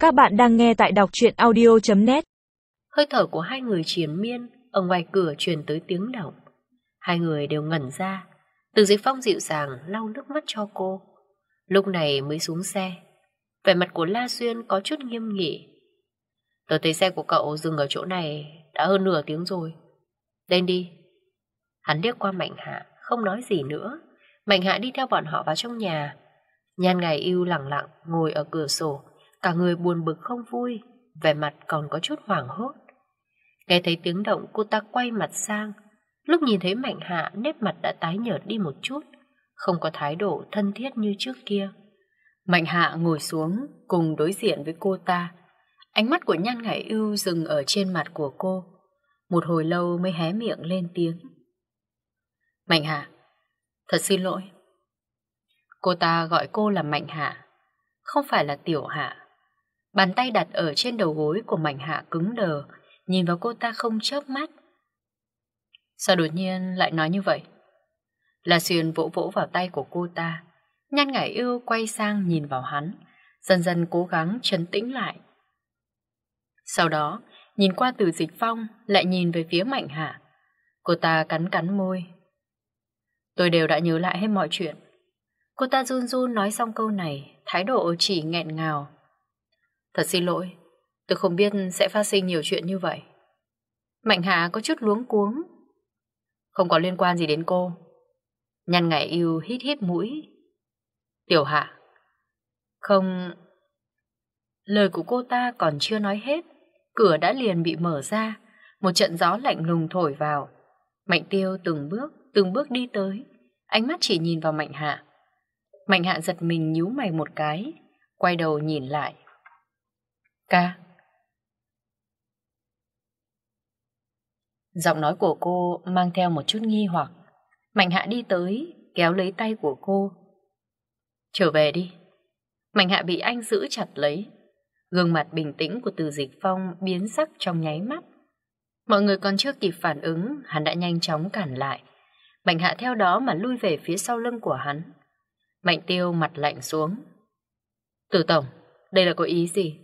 Các bạn đang nghe tại đọc truyện audio.net. Hơi thở của hai người triền miên, ở ngoài cửa truyền tới tiếng động. Hai người đều ngẩn ra. Từ Dịch Phong dịu dàng lau nước mắt cho cô. Lúc này mới xuống xe. Vẻ mặt của La Xuyên có chút nghiêm nghị. Tớ thấy xe của cậu dừng ở chỗ này đã hơn nửa tiếng rồi. Lên đi. Hắn liếc qua Mạnh Hạ, không nói gì nữa. Mạnh Hạ đi theo bọn họ vào trong nhà. Nhan Ngải Yêu lặng lặng ngồi ở cửa sổ, cả người buồn bực không vui, vẻ mặt còn có chút hoảng hốt. Nghe thấy tiếng động, cô ta quay mặt sang. Lúc nhìn thấy Mạnh Hạ, nét mặt đã tái nhợt đi một chút, không có thái độ thân thiết như trước kia. Mạnh Hạ ngồi xuống cùng đối diện với cô ta. Ánh mắt của Nhan Ngải Yêu dừng ở trên mặt của cô. Một hồi lâu mới hé miệng lên tiếng. Mạnh Hạ, thật xin lỗi. Cô ta gọi cô là Mạnh Hạ, không phải là Tiểu Hạ. Bàn tay đặt ở trên đầu gối của Mạnh Hạ cứng đờ, nhìn vào cô ta không chớp mắt. Sao đột nhiên lại nói như vậy? La Xuyên vỗ vỗ vào tay của cô ta. Nhan Ngải Yêu quay sang nhìn vào hắn, dần dần cố gắng trấn tĩnh lại. Sau đó, nhìn qua Từ Dịch Phong, lại nhìn về phía Mạnh Hạ. Cô ta cắn cắn môi. Tôi đều đã nhớ lại hết mọi chuyện. Cô ta run run nói xong câu này, thái độ chỉ nghẹn ngào. Thật xin lỗi, tôi không biết sẽ phát sinh nhiều chuyện như vậy. Mạnh Hạ có chút luống cuống. Không có liên quan gì đến cô. Nhan Ngải Yêu hít hít mũi. Tiểu Hạ. Không. Lời của cô ta còn chưa nói hết, cửa đã liền bị mở ra. Một trận gió lạnh lùng thổi vào. Mạnh Tiêu từng bước đi tới, ánh mắt chỉ nhìn vào Mạnh Hạ. Mạnh Hạ giật mình nhíu mày một cái, quay đầu nhìn lại. Ca. Giọng nói của cô mang theo một chút nghi hoặc. Mạnh Hạ đi tới, kéo lấy tay của cô. Trở về đi. Mạnh Hạ bị anh giữ chặt lấy. Gương mặt bình tĩnh của Từ Dịch Phong biến sắc trong nháy mắt. Mọi người còn chưa kịp phản ứng, hắn đã nhanh chóng cản lại. Mạnh Hạ theo đó mà lui về phía sau lưng của hắn. Mạnh Tiêu mặt lạnh xuống. Từ tổng, đây là có ý gì?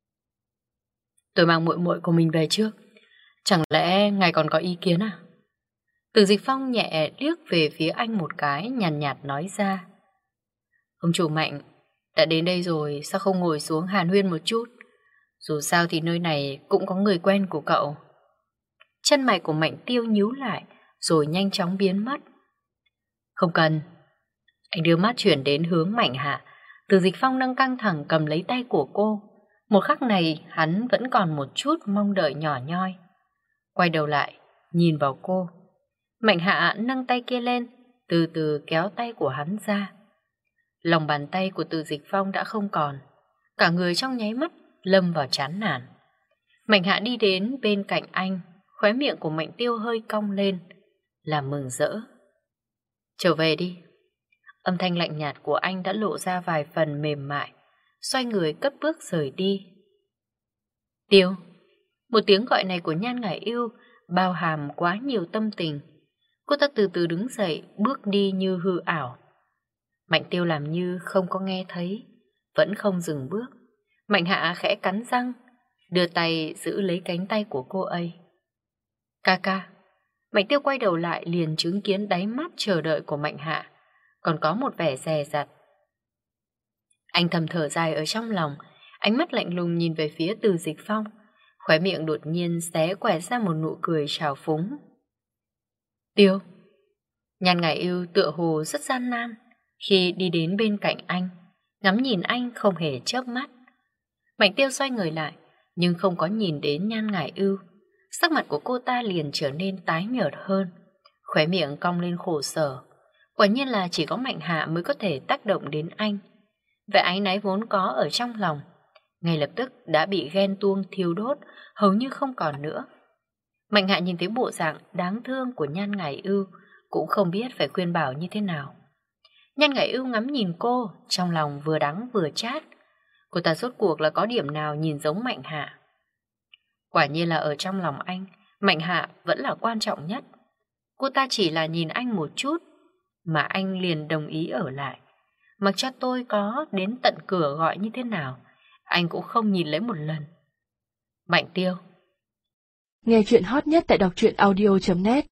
Tôi mang muội muội của mình về trước. Chẳng lẽ ngài còn có ý kiến à? Từ Dịch Phong nhẹ liếc về phía anh một cái, nhàn nhạt nói ra. Ông chủ Mạnh, đã đến đây rồi, sao không ngồi xuống hàn huyên một chút? Dù sao thì nơi này cũng có người quen của cậu. Chân mày của Mạnh Tiêu nhíu lại, rồi nhanh chóng biến mất. Không cần. Anh đưa mắt chuyển đến hướng Mạnh Hạ. Từ Dịch Phong đang căng thẳng cầm lấy tay của cô. Một khắc này hắn vẫn còn một chút mong đợi nhỏ nhoi. Quay đầu lại, nhìn vào cô. Mạnh Hạ nâng tay kia lên, từ từ kéo tay của hắn ra. Lòng bàn tay của Từ Dịch Phong đã không còn. Cả người trong nháy mắt lâm vào chán nản. Mạnh Hạ đi đến bên cạnh anh, khóe miệng của Mạnh Tiêu hơi cong lên, là mừng rỡ. Trở về đi. Âm thanh lạnh nhạt của anh đã lộ ra vài phần mềm mại, xoay người cất bước rời đi. Tiêu. Một tiếng gọi này của Nhan Ngải Yêu bao hàm quá nhiều tâm tình. Cô ta từ từ đứng dậy, bước đi như hư ảo. Mạnh Tiêu làm như không có nghe thấy, vẫn không dừng bước. Mạnh Hạ khẽ cắn răng, đưa tay giữ lấy cánh tay của cô ấy. Ca ca. Mạnh Tiêu quay đầu lại liền chứng kiến đáy mắt chờ đợi của Mạnh Hạ, còn có một vẻ dè dặt. Anh thầm thở dài ở trong lòng, ánh mắt lạnh lùng nhìn về phía Từ Dịch Phong, khóe miệng đột nhiên xé quẹt ra một nụ cười trào phúng. Tiêu. Nhan Ngải Yêu tựa hồ rất gian nan khi đi đến bên cạnh anh, ngắm nhìn anh không hề chớp mắt. Mạnh Tiêu xoay người lại, nhưng không có nhìn đến Nhan Ngải Yêu. Sắc mặt của cô ta liền trở nên tái nhợt hơn, khóe miệng cong lên khổ sở. Quả nhiên là chỉ có Mạnh Hạ mới có thể tác động đến anh. Vẻ áy náy vốn có ở trong lòng, ngay lập tức đã bị ghen tuông thiêu đốt, hầu như không còn nữa. Mạnh Hạ nhìn thấy bộ dạng đáng thương của Nhan Ngải Ưu, cũng không biết phải khuyên bảo như thế nào. Nhan Ngải Ưu ngắm nhìn cô, trong lòng vừa đắng vừa chát. Cô ta rốt cuộc là có điểm nào nhìn giống Mạnh Hạ? Quả nhiên là ở trong lòng anh, Mạnh Hạ vẫn là quan trọng nhất. Cô ta chỉ là nhìn anh một chút, mà anh liền đồng ý ở lại. Mặc cho tôi có đến tận cửa gọi như thế nào, anh cũng không nhìn lấy một lần. Mạnh Tiêu. Nghe chuyện hot nhất tại đọc truyện audio.net